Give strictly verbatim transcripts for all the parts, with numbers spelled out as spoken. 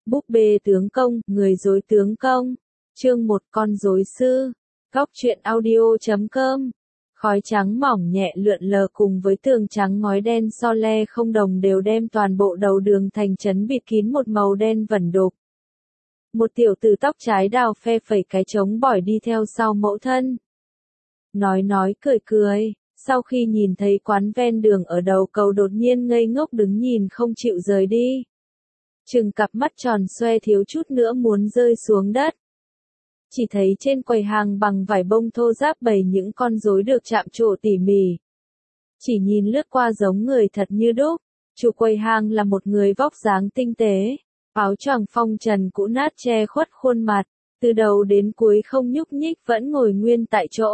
Búp bê tướng công, người dối tướng công. Chương một con rối sư. Góc truyện audio chấm com. Khói trắng mỏng nhẹ lượn lờ cùng với tường trắng ngói đen so le không đồng đều đem toàn bộ đầu đường thành trấn bịt kín một màu đen vẩn đục. Một tiểu tử tóc trái đào phe phẩy cái trống bỏi đi theo sau mẫu thân. Nói nói cười cười, sau khi nhìn thấy quán ven đường ở đầu cầu đột nhiên ngây ngốc đứng nhìn không chịu rời đi. Trừng cặp mắt tròn xoe thiếu chút nữa muốn rơi xuống đất. Chỉ thấy trên quầy hàng bằng vải bông thô ráp bày những con rối được chạm trổ tỉ mỉ. Chỉ nhìn lướt qua giống người thật như đúc. Chủ quầy hàng là một người vóc dáng tinh tế, áo choàng phong trần cũ nát che khuất khuôn mặt, từ đầu đến cuối không nhúc nhích vẫn ngồi nguyên tại chỗ.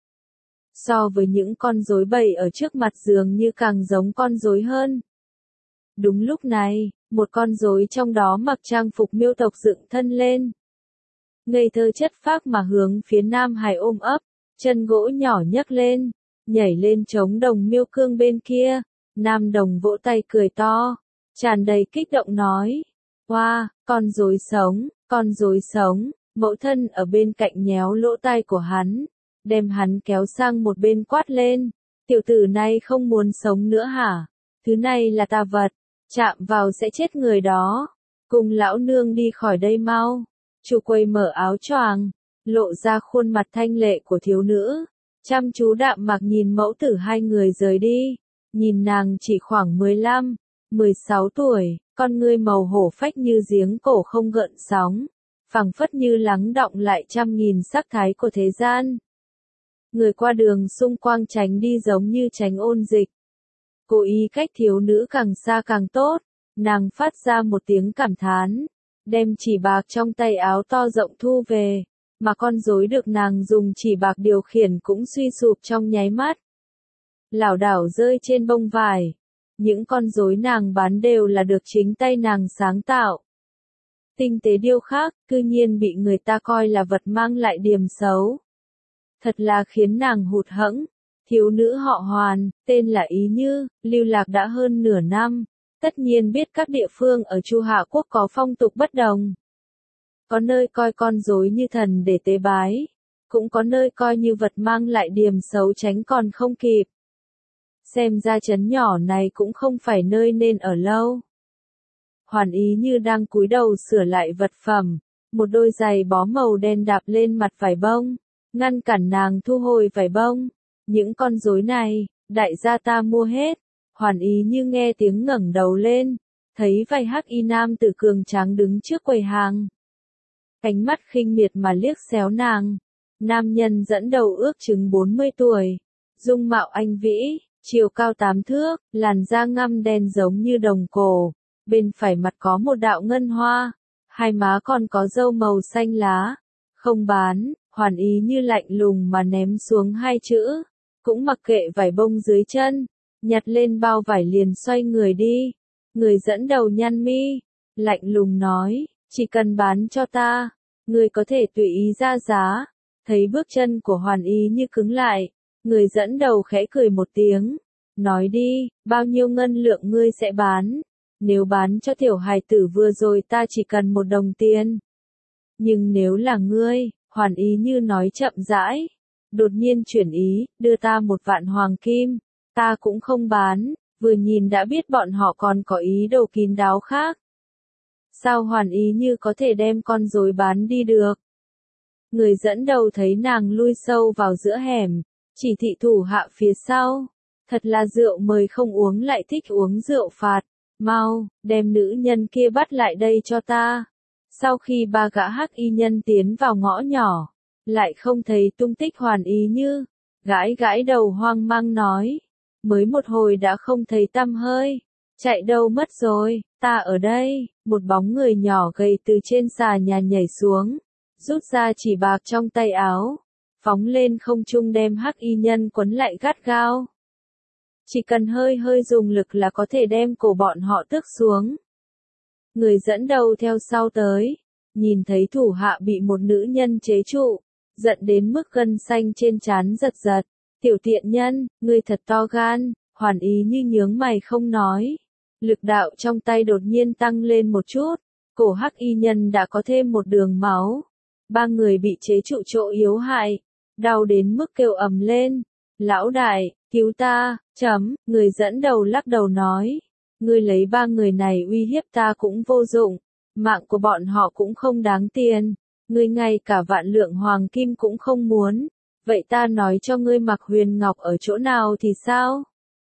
So với những con rối bày ở trước mặt dường như càng giống con rối hơn. Đúng lúc này, một con rối trong đó mặc trang phục miêu tộc dựng thân lên. Ngây thơ chất phác mà hướng phía Nam Hải ôm ấp, chân gỗ nhỏ nhấc lên, nhảy lên trống đồng miêu cương bên kia. Nam đồng vỗ tay cười to, tràn đầy kích động nói: "Wow, con rối sống, con rối sống!" Mẫu thân ở bên cạnh nhéo lỗ tai của hắn, đem hắn kéo sang một bên quát lên: "Tiểu tử này không muốn sống nữa hả? Thứ này là tà vật, chạm vào sẽ chết người đó. Cùng lão nương đi khỏi đây mau." Chủ quầy mở áo choàng, lộ ra khuôn mặt thanh lệ của thiếu nữ, chăm chú đạm mạc nhìn mẫu tử hai người rời đi. Nhìn nàng chỉ khoảng mười lăm, mười sáu tuổi, con ngươi màu hổ phách như giếng cổ không gợn sóng, phẳng phất như lắng đọng lại trăm nghìn sắc thái của thế gian. Người qua đường xung quanh tránh đi giống như tránh ôn dịch. Cố ý cách thiếu nữ càng xa càng tốt, nàng phát ra một tiếng cảm thán, đem chỉ bạc trong tay áo to rộng thu về, mà con rối được nàng dùng chỉ bạc điều khiển cũng suy sụp trong nháy mắt. Lảo đảo rơi trên bông vải. Những con rối nàng bán đều là được chính tay nàng sáng tạo. Tinh tế điêu khắc, cư nhiên bị người ta coi là vật mang lại điềm xấu. Thật là khiến nàng hụt hẫng. Thiếu nữ họ Hoàn, tên là Ý Như, lưu lạc đã hơn nửa năm, tất nhiên biết các địa phương ở Chu Hạ Quốc có phong tục bất đồng. Có nơi coi con rối như thần để tế bái, cũng có nơi coi như vật mang lại điềm xấu tránh còn không kịp. Xem ra trấn nhỏ này cũng không phải nơi nên ở lâu. Hoàn Ý Như đang cúi đầu sửa lại vật phẩm, một đôi giày bó màu đen đạp lên mặt vải bông, ngăn cản nàng thu hồi vải bông. Những con rối này, đại gia ta mua hết. Hoàn Ý Như nghe tiếng ngẩng đầu lên, thấy vài hắc y nam tử cường tráng đứng trước quầy hàng. Ánh mắt khinh miệt mà liếc xéo nàng. Nam nhân dẫn đầu ước chừng bốn mươi tuổi, dung mạo anh vĩ, chiều cao tám thước, làn da ngăm đen giống như đồng cổ, bên phải mặt có một đạo ngân hoa, hai má còn có râu màu xanh lá. Không bán. Hoàn Ý Như lạnh lùng mà ném xuống hai chữ, cũng mặc kệ vải bông dưới chân, nhặt lên bao vải liền xoay người đi. Người dẫn đầu nhăn mi, lạnh lùng nói: "Chỉ cần bán cho ta, người có thể tùy ý ra giá." Thấy bước chân của Hoàn Ý Như cứng lại, người dẫn đầu khẽ cười một tiếng, nói: "Đi, bao nhiêu ngân lượng ngươi sẽ bán? Nếu bán cho tiểu hài tử vừa rồi ta chỉ cần một đồng tiền. Nhưng nếu là ngươi," Hoàn Ý Như nói chậm rãi, đột nhiên chuyển ý, "đưa ta một vạn hoàng kim, ta cũng không bán." Vừa nhìn đã biết bọn họ còn có ý đồ kín đáo khác. Sao Hoàn Ý Như có thể đem con rối bán đi được? Người dẫn đầu thấy nàng lui sâu vào giữa hẻm, chỉ thị thủ hạ phía sau: "Thật là rượu mời không uống lại thích uống rượu phạt, mau, đem nữ nhân kia bắt lại đây cho ta." Sau khi ba gã hắc y nhân tiến vào ngõ nhỏ, lại không thấy tung tích Hoàn Ý Như, gãi gãi đầu hoang mang nói: "Mới một hồi đã không thấy tăm hơi, chạy đâu mất rồi?" "Ta ở đây." Một bóng người nhỏ gầy từ trên xà nhà nhảy xuống, rút ra chỉ bạc trong tay áo, phóng lên không trung đem hắc y nhân quấn lại gắt gao. Chỉ cần hơi hơi dùng lực là có thể đem cổ bọn họ tước xuống. Người dẫn đầu theo sau tới, nhìn thấy thủ hạ bị một nữ nhân chế trụ, giận đến mức gân xanh trên trán giật giật. "Tiểu tiện nhân, ngươi thật to gan." Hoàn Ý Như nhướng mày không nói. Lực đạo trong tay đột nhiên tăng lên một chút, cổ hắc y nhân đã có thêm một đường máu. Ba người bị chế trụ chỗ yếu hại, đau đến mức kêu ầm lên. Lão đại, cứu ta, chấm, người dẫn đầu lắc đầu nói. Ngươi lấy ba người này uy hiếp ta cũng vô dụng, mạng của bọn họ cũng không đáng tiền, ngươi ngay cả vạn lượng hoàng kim cũng không muốn, vậy ta nói cho ngươi Mạc Huyền Ngọc ở chỗ nào thì sao?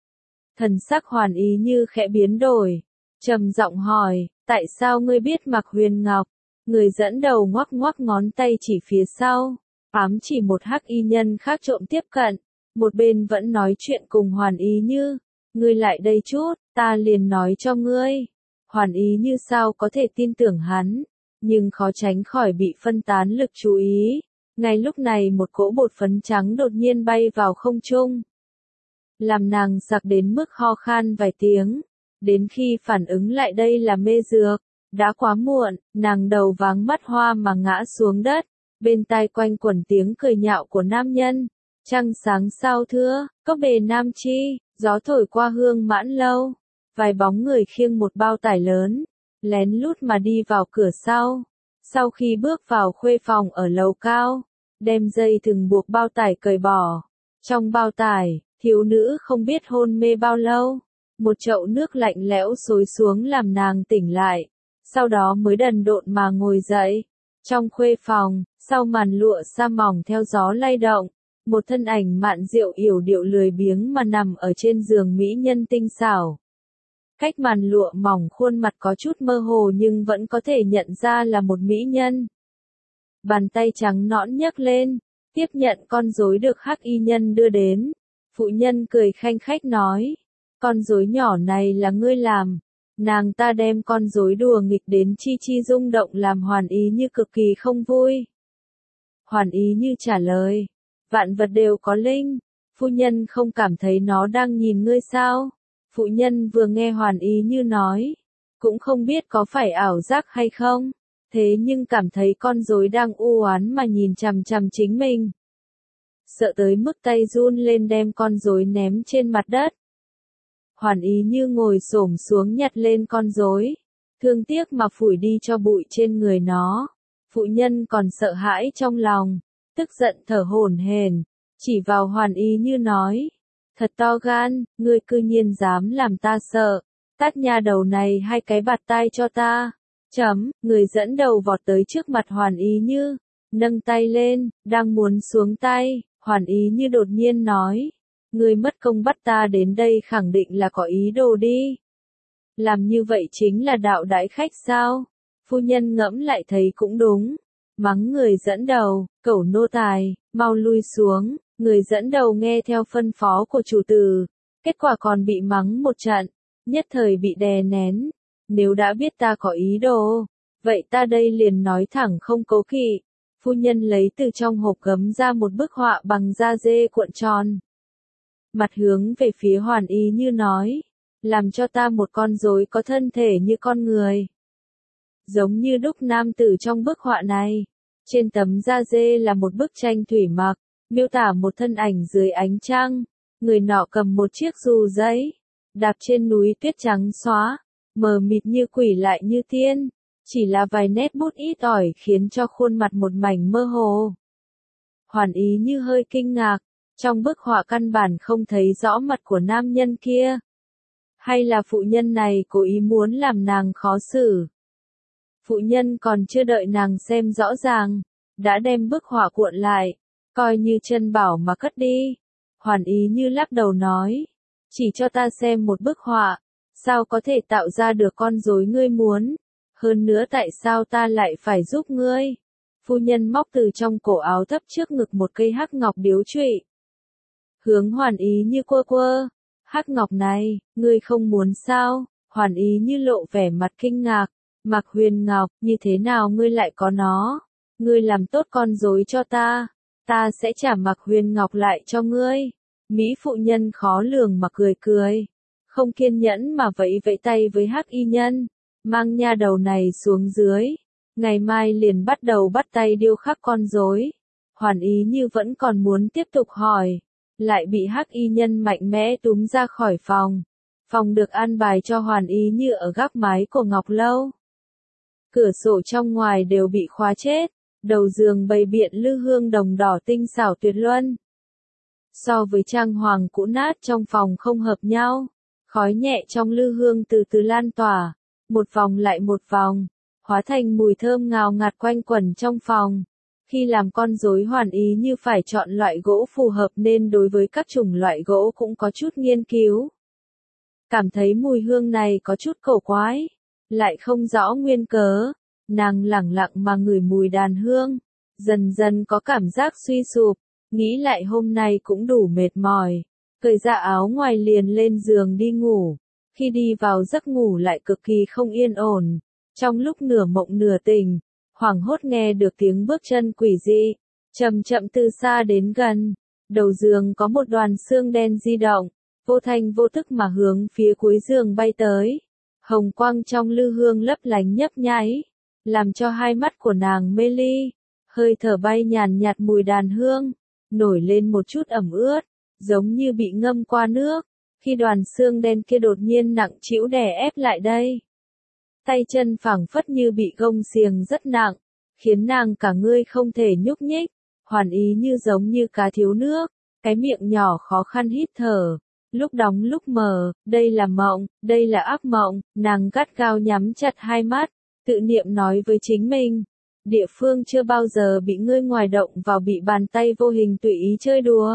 Thần sắc Hoàn Ý Như khẽ biến đổi, trầm giọng hỏi, tại sao ngươi biết Mạc Huyền Ngọc? Người dẫn đầu ngoắc ngoắc ngón tay chỉ phía sau, ám chỉ một hắc y nhân khác trộm tiếp cận, một bên vẫn nói chuyện cùng Hoàn Ý Như. Ngươi lại đây chút, ta liền nói cho ngươi. Hoàn Ý Như sao có thể tin tưởng hắn, nhưng khó tránh khỏi bị phân tán lực chú ý. Ngay lúc này một cỗ bột phấn trắng đột nhiên bay vào không trung, làm nàng sặc đến mức ho khan vài tiếng. Đến khi phản ứng lại đây là mê dược, đã quá muộn, nàng đầu váng mắt hoa mà ngã xuống đất, bên tai quanh quẩn tiếng cười nhạo của nam nhân. Trăng sáng sao thưa, cốc bề nam chi, gió thổi qua hương mãn lâu, vài bóng người khiêng một bao tải lớn, lén lút mà đi vào cửa sau. Sau khi bước vào khuê phòng ở lầu cao, đem dây thừng buộc bao tải cởi bỏ. Trong bao tải, thiếu nữ không biết hôn mê bao lâu, một chậu nước lạnh lẽo xối xuống làm nàng tỉnh lại, sau đó mới đần độn mà ngồi dậy. Trong khuê phòng, sau màn lụa sa mỏng theo gió lay động, một thân ảnh mạn diệu yểu điệu lười biếng mà nằm ở trên giường mỹ nhân tinh xảo. Cách màn lụa mỏng khuôn mặt có chút mơ hồ nhưng vẫn có thể nhận ra là một mỹ nhân. Bàn tay trắng nõn nhấc lên, tiếp nhận con rối được hắc y nhân đưa đến. Phụ nhân cười khanh khách nói, con rối nhỏ này là ngươi làm. Nàng ta đem con rối đùa nghịch đến chi chi rung động làm Hoàn Ý Như cực kỳ không vui. Hoàn Ý Như trả lời, vạn vật đều có linh, phu nhân không cảm thấy nó đang nhìn ngươi sao? Phụ nhân vừa nghe Hoàn Ý Như nói, cũng không biết có phải ảo giác hay không, thế nhưng cảm thấy con rối đang u oán mà nhìn chằm chằm chính mình. Sợ tới mức tay run lên đem con rối ném trên mặt đất. Hoàn Ý Như ngồi xổm xuống nhặt lên con rối, thương tiếc mà phủi đi cho bụi trên người nó. Phụ nhân còn sợ hãi trong lòng, tức giận thở hổn hển, chỉ vào Hoàn Ý Như nói, thật to gan, ngươi cư nhiên dám làm ta sợ, tát nha đầu này hai cái bạt tai cho ta. Chấm, người dẫn đầu vọt tới trước mặt Hoàn Ý Như, nâng tay lên, đang muốn xuống tay, Hoàn Ý Như đột nhiên nói, ngươi mất công bắt ta đến đây khẳng định là có ý đồ đi. Làm như vậy chính là đạo đãi khách sao? Phu nhân ngẫm lại thấy cũng đúng. Mắng người dẫn đầu, cẩu nô tài, mau lui xuống. Người dẫn đầu nghe theo phân phó của chủ tử, kết quả còn bị mắng một trận, nhất thời bị đè nén. Nếu đã biết ta có ý đồ, vậy ta đây liền nói thẳng không cố kỵ. Phu nhân lấy từ trong hộp gấm ra một bức họa bằng da dê cuộn tròn. Mặt hướng về phía Hoàn Ý Như nói, làm cho ta một con rối có thân thể như con người. Giống như đúc nam tử trong bức họa này. Trên tấm da dê là một bức tranh thủy mặc, miêu tả một thân ảnh dưới ánh trăng. Người nọ cầm một chiếc dù giấy, đạp trên núi tuyết trắng xóa, mờ mịt như quỷ lại như tiên. Chỉ là vài nét bút ít ỏi khiến cho khuôn mặt một mảnh mơ hồ. Hoàn Ý Như hơi kinh ngạc, trong bức họa căn bản không thấy rõ mặt của nam nhân kia. Hay là phụ nhân này cố ý muốn làm nàng khó xử? Phụ nhân còn chưa đợi nàng xem rõ ràng, đã đem bức họa cuộn lại, coi như chân bảo mà cất đi. Hoàn Ý Như lắc đầu nói, chỉ cho ta xem một bức họa, sao có thể tạo ra được con rối ngươi muốn? Hơn nữa tại sao ta lại phải giúp ngươi? Phu nhân móc từ trong cổ áo thấp trước ngực một cây hắc ngọc điếu trụy. Hướng Hoàn Ý Như quơ quơ, hắc ngọc này, ngươi không muốn sao? Hoàn Ý Như lộ vẻ mặt kinh ngạc, Mạc Huyền Ngọc, như thế nào ngươi lại có nó? Ngươi làm tốt con rối cho ta, ta sẽ trả Mạc Huyền Ngọc lại cho ngươi. Mỹ phụ nhân khó lường mà cười cười, không kiên nhẫn mà vẫy vẫy tay với hắc y nhân, mang nha đầu này xuống dưới, ngày mai liền bắt đầu bắt tay điêu khắc con rối. Hoàn Ý Như vẫn còn muốn tiếp tục hỏi, lại bị hắc y nhân mạnh mẽ túm ra khỏi phòng. Phòng được an bài cho Hoàn Ý Như ở gác mái của Ngọc Lâu. cửa sổ trong ngoài đều bị khóa chết, đầu giường bày biện lư hương đồng đỏ tinh xảo tuyệt luân. So với trang hoàng cũ nát trong phòng không hợp nhau, khói nhẹ trong lư hương từ từ lan tỏa, một vòng lại một vòng, hóa thành mùi thơm ngào ngạt quanh quẩn trong phòng. Khi làm con rối hoàn ý như phải chọn loại gỗ phù hợp nên đối với các chủng loại gỗ cũng có chút nghiên cứu. Cảm thấy mùi hương này có chút cổ quái, lại không rõ nguyên cớ, nàng lẳng lặng mà ngửi mùi đàn hương, dần dần có cảm giác suy sụp, nghĩ lại hôm nay cũng đủ mệt mỏi, cởi ra áo ngoài liền lên giường đi ngủ. Khi đi vào giấc ngủ lại cực kỳ không yên ổn, trong lúc nửa mộng nửa tỉnh, hoảng hốt nghe được tiếng bước chân quỷ dị, chậm chậm từ xa đến gần, đầu giường có một đoàn xương đen di động, vô thanh vô tức mà hướng phía cuối giường bay tới. Hồng quang trong lư hương lấp lánh nhấp nháy, làm cho hai mắt của nàng mê ly, hơi thở bay nhàn nhạt mùi đàn hương, nổi lên một chút ẩm ướt, giống như bị ngâm qua nước, khi đoàn xương đen kia đột nhiên nặng trĩu đè ép lại đây. Tay chân phảng phất như bị gông xiềng rất nặng, khiến nàng cả người không thể nhúc nhích, hoàn ý như giống như cá thiếu nước, cái miệng nhỏ khó khăn hít thở. Lúc đóng lúc mở, đây là mộng, đây là ác mộng, nàng gắt gao nhắm chặt hai mắt, tự niệm nói với chính mình. Địa phương chưa bao giờ bị ngươi ngoài động vào bị bàn tay vô hình tùy ý chơi đùa.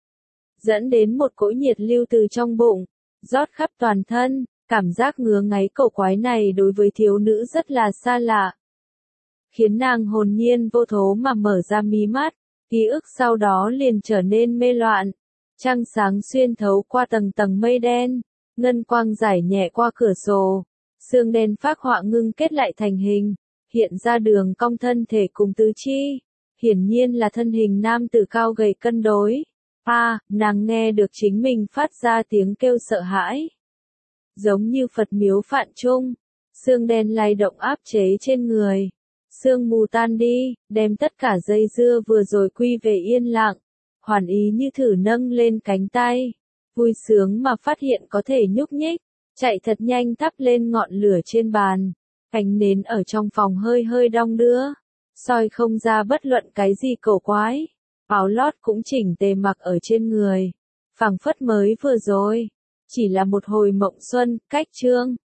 Dẫn đến một cỗ nhiệt lưu từ trong bụng, rót khắp toàn thân, cảm giác ngứa ngáy cổ quái này đối với thiếu nữ rất là xa lạ. Khiến nàng hồn nhiên vô thố mà mở ra mí mắt, ký ức sau đó liền trở nên mê loạn. Trăng sáng xuyên thấu qua tầng tầng mây đen, ngân quang rải nhẹ qua cửa sổ, xương đen phác họa ngưng kết lại thành hình, hiện ra đường cong thân thể cùng tứ chi, hiển nhiên là thân hình nam tử cao gầy cân đối. A, à, nàng nghe được chính mình phát ra tiếng kêu sợ hãi, giống như Phật miếu Phạn Trung, xương đen lay động áp chế trên người, sương mù tan đi, đem tất cả dây dưa vừa rồi quy về yên lặng. Hoàn ý như thử nâng lên cánh tay, vui sướng mà phát hiện có thể nhúc nhích, chạy thật nhanh thắp lên ngọn lửa trên bàn, ánh nến ở trong phòng hơi hơi đong đưa, soi không ra bất luận cái gì cổ quái, áo lót cũng chỉnh tề mặc ở trên người, phảng phất mới vừa rồi, chỉ là một hồi mộng xuân, cách chương.